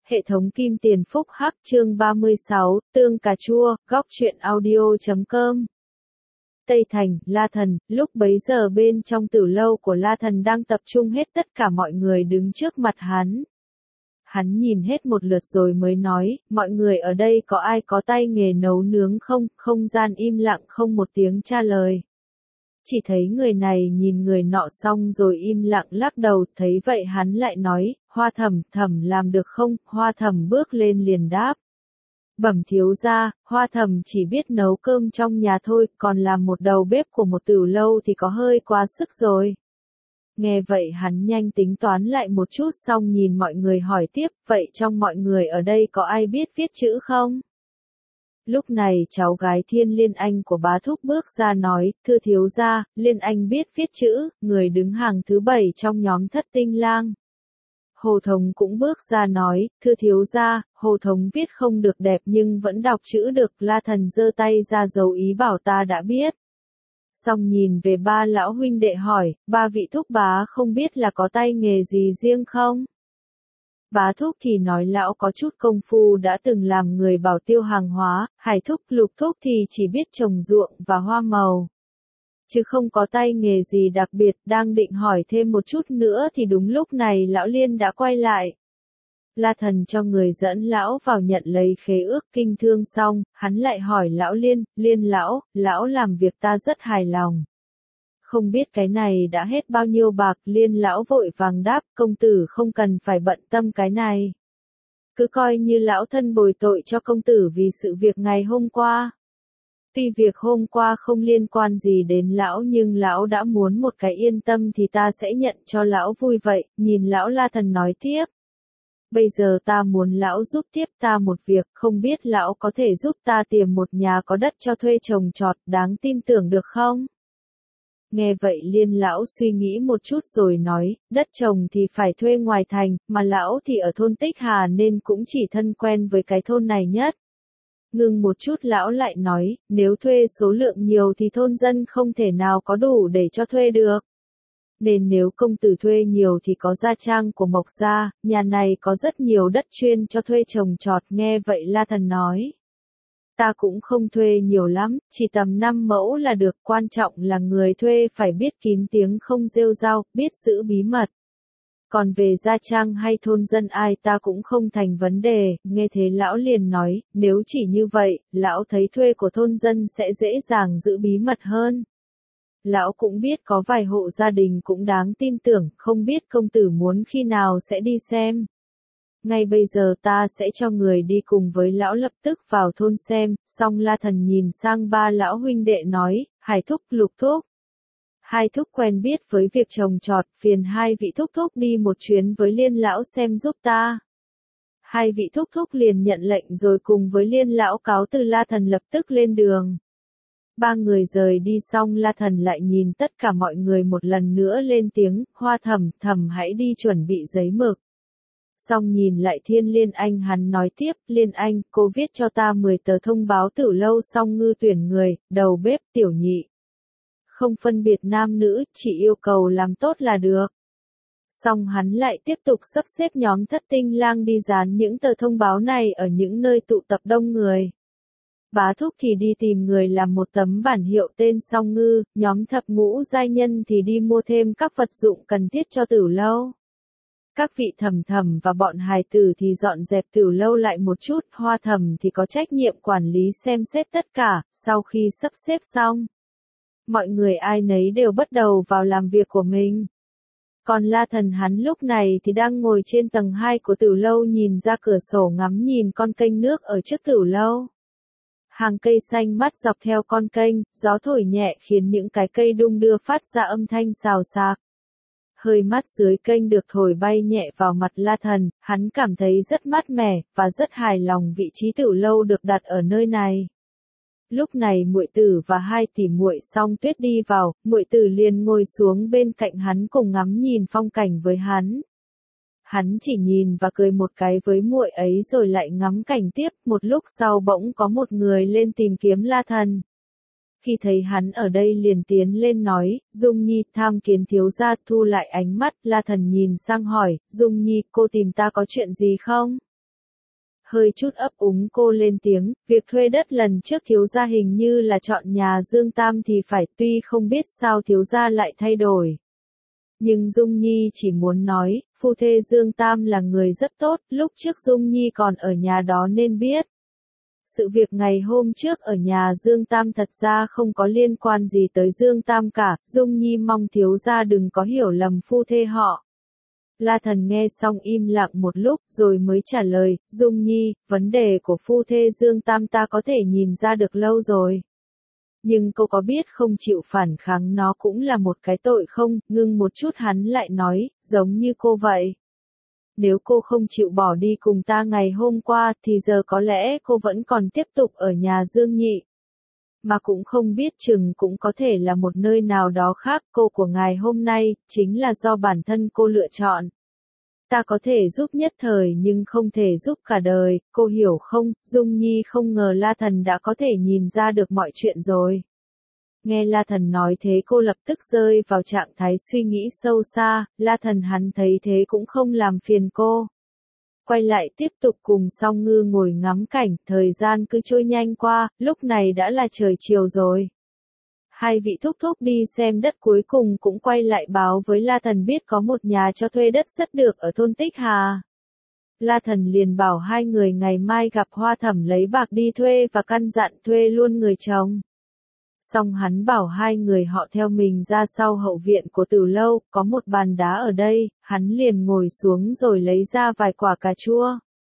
Hệ thống Kim Tiền Phúc Hắc chương 36, tương cà chua, góc truyện audio.com. Tây Thành, La Thần, lúc bấy giờ bên trong tử lâu của La Thần đang tập trung hết tất cả mọi người đứng trước mặt hắn. Hắn nhìn hết một lượt rồi mới nói, mọi người ở đây có ai có tay nghề nấu nướng không? Không gian im lặng không một tiếng trả lời. Chỉ thấy người này nhìn người nọ xong rồi im lặng lắc đầu, thấy vậy hắn lại nói, Hoa Thẩm, Thẩm làm được không? Hoa Thẩm bước lên liền đáp. Bẩm thiếu gia, Hoa Thẩm chỉ biết nấu cơm trong nhà thôi, còn làm một đầu bếp của một tử lâu thì có hơi quá sức rồi. Nghe vậy hắn nhanh tính toán lại một chút xong nhìn mọi người hỏi tiếp, vậy trong mọi người ở đây có ai biết viết chữ không? Lúc này cháu gái Thiên Liên Anh của bá thúc bước ra nói, thưa thiếu gia, Liên Anh biết viết chữ, người đứng hàng thứ 7 trong nhóm Thất Tinh Lang. Hồ Thống cũng bước ra nói, thưa thiếu gia, Hồ Thống viết không được đẹp nhưng vẫn đọc chữ được. La Thần giơ tay ra dấu ý bảo ta đã biết. Xong nhìn về ba lão huynh đệ hỏi, ba vị thúc bá không biết là có tay nghề gì riêng không? Bá thúc thì nói lão có chút công phu đã từng làm người bảo tiêu hàng hóa, Hải thúc Lục thúc thì chỉ biết trồng ruộng và hoa màu. Chứ không có tay nghề gì đặc biệt, đang định hỏi thêm một chút nữa thì đúng lúc này lão Liên đã quay lại. La Thần cho người dẫn lão vào nhận lấy khế ước kinh thương xong, hắn lại hỏi lão Liên, Liên lão làm việc ta rất hài lòng. Không biết cái này đã hết bao nhiêu bạc? Liên lão vội vàng đáp, công tử không cần phải bận tâm cái này. Cứ coi như lão thân bồi tội cho công tử vì sự việc ngày hôm qua. Tuy việc hôm qua không liên quan gì đến lão nhưng lão đã muốn một cái yên tâm thì ta sẽ nhận cho lão vui vậy. Nhìn lão La Thần nói tiếp. Bây giờ ta muốn lão giúp tiếp ta một việc, không biết lão có thể giúp ta tìm một nhà có đất cho thuê trồng trọt đáng tin tưởng được không? Nghe vậy Liên lão suy nghĩ một chút rồi nói, đất trồng thì phải thuê ngoài thành, mà lão thì ở thôn Tích Hà nên cũng chỉ thân quen với cái thôn này nhất. Ngừng một chút lão lại nói, nếu thuê số lượng nhiều thì thôn dân không thể nào có đủ để cho thuê được. Nên nếu công tử thuê nhiều thì có gia trang của Mộc gia, nhà này có rất nhiều đất chuyên cho thuê trồng trọt. Nghe vậy La Thần nói. Ta cũng không thuê nhiều lắm, chỉ tầm 5 mẫu là được, quan trọng là người thuê phải biết kín tiếng không rêu rao, biết giữ bí mật. Còn về gia trang hay thôn dân ai ta cũng không thành vấn đề. Nghe thế lão liền nói, nếu chỉ như vậy, lão thấy thuê của thôn dân sẽ dễ dàng giữ bí mật hơn. Lão cũng biết có vài hộ gia đình cũng đáng tin tưởng, không biết công tử muốn khi nào sẽ đi xem. Ngay bây giờ ta sẽ cho người đi cùng với lão lập tức vào thôn xem. Xong La Thần nhìn sang ba lão huynh đệ nói, Hải thúc Lục thúc. Hai thúc quen biết với việc trồng trọt, phiền hai vị thúc thúc đi một chuyến với Liên lão xem giúp ta. Hai vị thúc thúc liền nhận lệnh rồi cùng với Liên lão cáo từ. La Thần lập tức lên đường. Ba người rời đi xong La Thần lại nhìn tất cả mọi người một lần nữa lên tiếng, Hoa Thẩm, Thẩm hãy đi chuẩn bị giấy mực. Xong nhìn lại Thiên Liên Anh hắn nói tiếp, Liên Anh, cô viết cho ta 10 tờ thông báo tử lâu xong ngư tuyển người, đầu bếp, tiểu nhị. Không phân biệt nam nữ, chỉ yêu cầu làm tốt là được. Xong hắn lại tiếp tục sắp xếp nhóm Thất Tinh Lang đi dán những tờ thông báo này ở những nơi tụ tập đông người. Bá thúc thì đi tìm người làm một tấm bản hiệu tên Song Ngư, nhóm Thập Ngũ giai nhân thì đi mua thêm các vật dụng cần thiết cho tử lâu. Các vị thẩm thẩm và bọn hài tử thì dọn dẹp tử lâu lại một chút, Hoa Thẩm thì có trách nhiệm quản lý xem xét tất cả. Sau khi sắp xếp xong, mọi người ai nấy đều bắt đầu vào làm việc của mình. Còn La Thần hắn lúc này thì đang ngồi trên tầng 2 của tử lâu nhìn ra cửa sổ ngắm nhìn con kênh nước ở trước tử lâu. Hàng cây xanh mát dọc theo con kênh, gió thổi nhẹ khiến những cái cây đung đưa phát ra âm thanh xào xạc. Hơi mát dưới kênh được thổi bay nhẹ vào mặt La Thần, hắn cảm thấy rất mát mẻ, và rất hài lòng vị trí tử lâu được đặt ở nơi này. Lúc này muội tử và hai tỷ muội Song Tuyết đi vào, muội tử liền ngồi xuống bên cạnh hắn cùng ngắm nhìn phong cảnh với hắn. Hắn chỉ nhìn và cười một cái với muội ấy rồi lại ngắm cảnh tiếp. Một lúc sau bỗng có một người lên tìm kiếm La Thần. Khi thấy hắn ở đây liền tiến lên nói, Dung Nhi, tham kiến thiếu gia. Thu lại ánh mắt, La Thần nhìn sang hỏi, Dung Nhi, cô tìm ta có chuyện gì không? Hơi chút ấp úng cô lên tiếng, việc thuê đất lần trước thiếu gia hình như là chọn nhà Dương Tam thì phải, tuy không biết sao thiếu gia lại thay đổi. Nhưng Dung Nhi chỉ muốn nói, phu thê Dương Tam là người rất tốt, lúc trước Dung Nhi còn ở nhà đó nên biết. Sự việc ngày hôm trước ở nhà Dương Tam thật ra không có liên quan gì tới Dương Tam cả, Dung Nhi mong thiếu gia đừng có hiểu lầm phu thê họ. La Thần nghe xong im lặng một lúc rồi mới trả lời, Dung Nhi, vấn đề của phu thê Dương Tam ta có thể nhìn ra được lâu rồi. Nhưng cô có biết không chịu phản kháng nó cũng là một cái tội không? Ngưng một chút hắn lại nói, giống như cô vậy. Nếu cô không chịu bỏ đi cùng ta ngày hôm qua thì giờ có lẽ cô vẫn còn tiếp tục ở nhà Dương Nhị. Mà cũng không biết chừng cũng có thể là một nơi nào đó khác, cô của ngài hôm nay, chính là do bản thân cô lựa chọn. Ta có thể giúp nhất thời nhưng không thể giúp cả đời, cô hiểu không? Dung Nhi không ngờ La Thần đã có thể nhìn ra được mọi chuyện rồi. Nghe La Thần nói thế cô lập tức rơi vào trạng thái suy nghĩ sâu xa, La Thần hắn thấy thế cũng không làm phiền cô. Quay lại tiếp tục cùng Song Ngư ngồi ngắm cảnh, thời gian cứ trôi nhanh qua, lúc này đã là trời chiều rồi. Hai vị thúc thúc đi xem đất cuối cùng cũng quay lại báo với La Thần biết có một nhà cho thuê đất rất được ở thôn Tích Hà. La Thần liền bảo hai người ngày mai gặp Hoa Thẩm lấy bạc đi thuê và căn dặn thuê luôn người chồng. Xong hắn bảo hai người họ theo mình ra sau hậu viện của Tử Lâu, có một bàn đá ở đây, hắn liền ngồi xuống rồi lấy ra vài quả cà chua.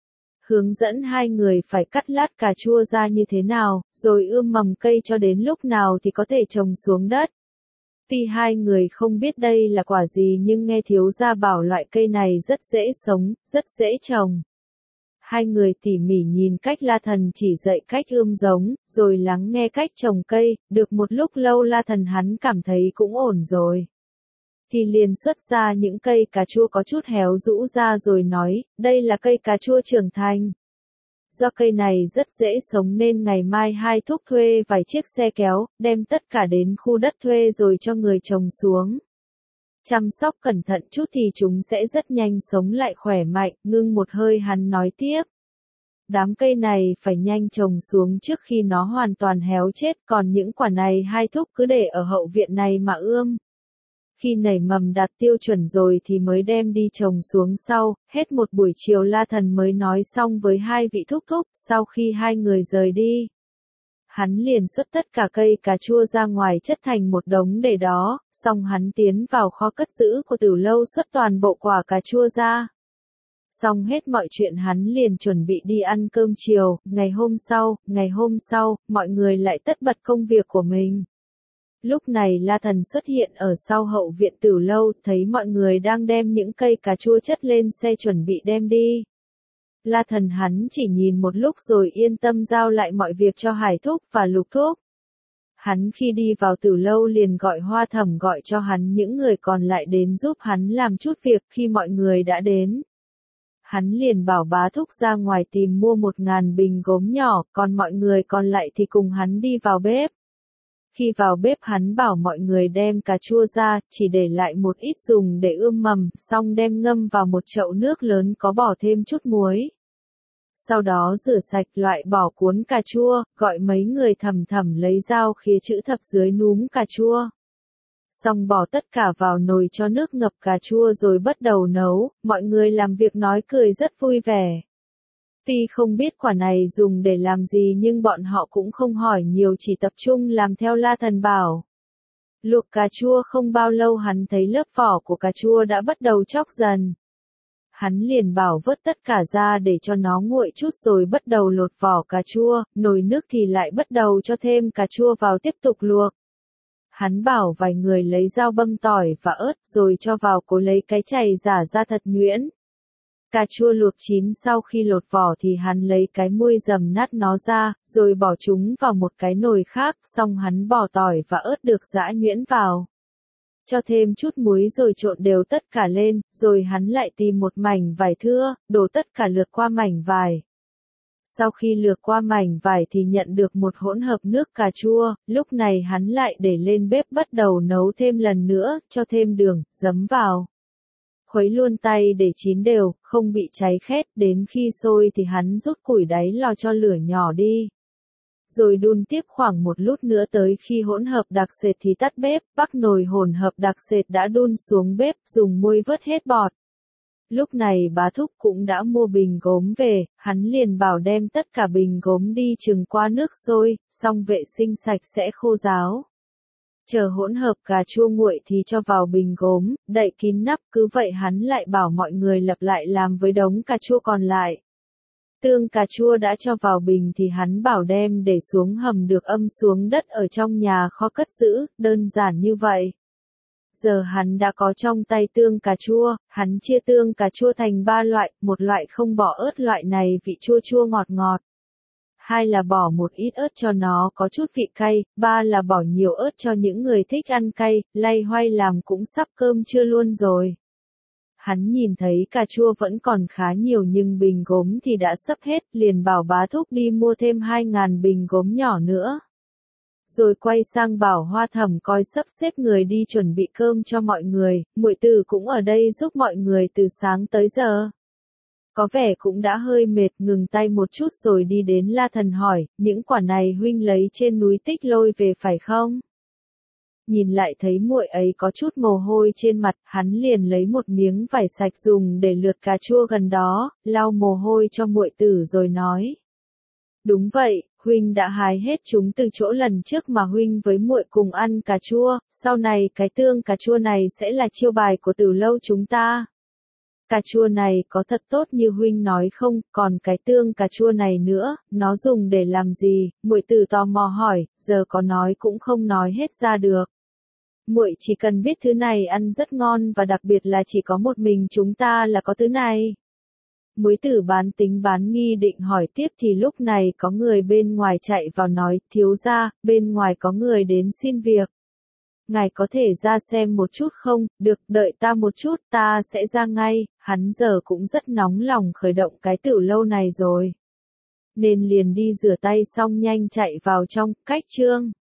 Hướng dẫn hai người phải cắt lát cà chua ra như thế nào, rồi ươm mầm cây cho đến lúc nào thì có thể trồng xuống đất. Tuy hai người không biết đây là quả gì nhưng nghe thiếu gia bảo loại cây này rất dễ sống, rất dễ trồng. Hai người tỉ mỉ nhìn cách La Thần chỉ dạy cách ươm giống, rồi lắng nghe cách trồng cây, được một lúc lâu La Thần hắn cảm thấy cũng ổn rồi. Thì liền xuất ra những cây cà chua có chút héo rũ ra rồi nói, đây là cây cà chua trưởng thành. Do cây này rất dễ sống nên ngày mai hai thúc thuê vài chiếc xe kéo, đem tất cả đến khu đất thuê rồi cho người trồng xuống. Chăm sóc cẩn thận chút thì chúng sẽ rất nhanh sống lại khỏe mạnh, ngưng một hơi hắn nói tiếp. Đám cây này phải nhanh trồng xuống trước khi nó hoàn toàn héo chết, còn những quả này hai thúc cứ để ở hậu viện này mà ươm. Khi nảy mầm đạt tiêu chuẩn rồi thì mới đem đi trồng xuống sau, hết một buổi chiều La Thần mới nói xong với hai vị thúc thúc, sau khi hai người rời đi. Hắn liền xuất tất cả cây cà chua ra ngoài chất thành một đống để đó, xong hắn tiến vào kho cất giữ của Tử Lâu xuất toàn bộ quả cà chua ra. Xong hết mọi chuyện hắn liền chuẩn bị đi ăn cơm chiều, ngày hôm sau, mọi người lại tất bật công việc của mình. Lúc này La Thần xuất hiện ở sau hậu viện Tử Lâu, thấy mọi người đang đem những cây cà chua chất lên xe chuẩn bị đem đi. La Thần hắn chỉ nhìn một lúc rồi yên tâm giao lại mọi việc cho Hải Thúc và Lục Thúc. Hắn khi đi vào Tử Lâu liền gọi Hoa Thẩm gọi cho hắn những người còn lại đến giúp hắn làm chút việc. Khi mọi người đã đến, hắn liền bảo bá thúc ra ngoài tìm mua 1000 bình gốm nhỏ, còn mọi người còn lại thì cùng hắn đi vào bếp. Khi vào bếp hắn bảo mọi người đem cà chua ra, chỉ để lại một ít dùng để ươm mầm, xong đem ngâm vào một chậu nước lớn có bỏ thêm chút muối. Sau đó rửa sạch loại bỏ cuốn cà chua, gọi mấy người thầm thầm lấy dao khía chữ thập dưới núm cà chua. Xong bỏ tất cả vào nồi cho nước ngập cà chua rồi bắt đầu nấu, mọi người làm việc nói cười rất vui vẻ. Tuy không biết quả này dùng để làm gì nhưng bọn họ cũng không hỏi nhiều chỉ tập trung làm theo La Thần bảo. Luộc cà chua không bao lâu hắn thấy lớp vỏ của cà chua đã bắt đầu chóc dần. Hắn liền bảo vớt tất cả ra để cho nó nguội chút rồi bắt đầu lột vỏ cà chua, nồi nước thì lại bắt đầu cho thêm cà chua vào tiếp tục luộc. Hắn bảo vài người lấy dao băm tỏi và ớt rồi cho vào cố lấy cái chày giả ra thật nhuyễn. Cà chua luộc chín sau khi lột vỏ thì hắn lấy cái muôi dầm nát nó ra, rồi bỏ chúng vào một cái nồi khác, xong hắn bỏ tỏi và ớt được giã nhuyễn vào. Cho thêm chút muối rồi trộn đều tất cả lên, rồi hắn lại tìm một mảnh vải thưa, đổ tất cả lượt qua mảnh vải. Sau khi lược qua mảnh vải thì nhận được một hỗn hợp nước cà chua, lúc này hắn lại để lên bếp bắt đầu nấu thêm lần nữa, cho thêm đường, giấm vào. Khuấy luôn tay để chín đều, không bị cháy khét, đến khi sôi thì hắn rút củi đáy lò cho lửa nhỏ đi. Rồi đun tiếp khoảng một lút nữa, tới khi hỗn hợp đặc sệt thì tắt bếp, bắc nồi hỗn hợp đặc sệt đã đun xuống bếp, dùng muôi vớt hết bọt. Lúc này bá Thúc cũng đã mua bình gốm về, hắn liền bảo đem tất cả bình gốm đi chừng qua nước sôi, xong vệ sinh sạch sẽ khô ráo. Chờ hỗn hợp cà chua nguội thì cho vào bình gốm, đậy kín nắp, cứ vậy hắn lại bảo mọi người lặp lại làm với đống cà chua còn lại. Tương cà chua đã cho vào bình thì hắn bảo đem để xuống hầm được âm xuống đất ở trong nhà kho cất giữ, đơn giản như vậy. Giờ hắn đã có trong tay tương cà chua, hắn chia tương cà chua thành 3 loại, một loại không bỏ ớt, loại này vị chua chua ngọt ngọt. 2 là bỏ một ít ớt cho nó có chút vị cay, 3 là bỏ nhiều ớt cho những người thích ăn cay, loay hoay làm cũng sắp cơm trưa luôn rồi. Hắn nhìn thấy cà chua vẫn còn khá nhiều nhưng bình gốm thì đã sắp hết, liền bảo bá Thúc đi mua thêm 2.000 bình gốm nhỏ nữa. Rồi quay sang bảo Hoa Thẩm coi sắp xếp người đi chuẩn bị cơm cho mọi người, muội tử cũng ở đây giúp mọi người từ sáng tới giờ. Có vẻ cũng đã hơi mệt, ngừng tay một chút rồi đi đến La Thần hỏi, những quả này huynh lấy trên núi Tích Lôi về phải không? Nhìn lại thấy muội ấy có chút mồ hôi trên mặt, hắn liền lấy một miếng vải sạch dùng để lượt cà chua gần đó, lau mồ hôi cho muội tử rồi nói. Đúng vậy, huynh đã hái hết chúng từ chỗ lần trước mà huynh với muội cùng ăn cà chua, sau này cái tương cà chua này sẽ là chiêu bài của Tử Lâu chúng ta. Cà chua này có thật tốt như huynh nói không, còn cái tương cà chua này nữa, nó dùng để làm gì? Muội tử tò mò hỏi, giờ có nói cũng không nói hết ra được. Muội chỉ cần biết thứ này ăn rất ngon và đặc biệt là chỉ có một mình chúng ta là có thứ này. Muối tử bán tính bán nghi định hỏi tiếp thì lúc này có người bên ngoài chạy vào nói, thiếu gia, bên ngoài có người đến xin việc. Ngài có thể ra xem một chút không? Được, đợi ta một chút, ta sẽ ra ngay. Hắn giờ cũng rất nóng lòng khởi động cái Tử Lâu này rồi. Nên liền đi rửa tay xong nhanh chạy vào trong, cách chương.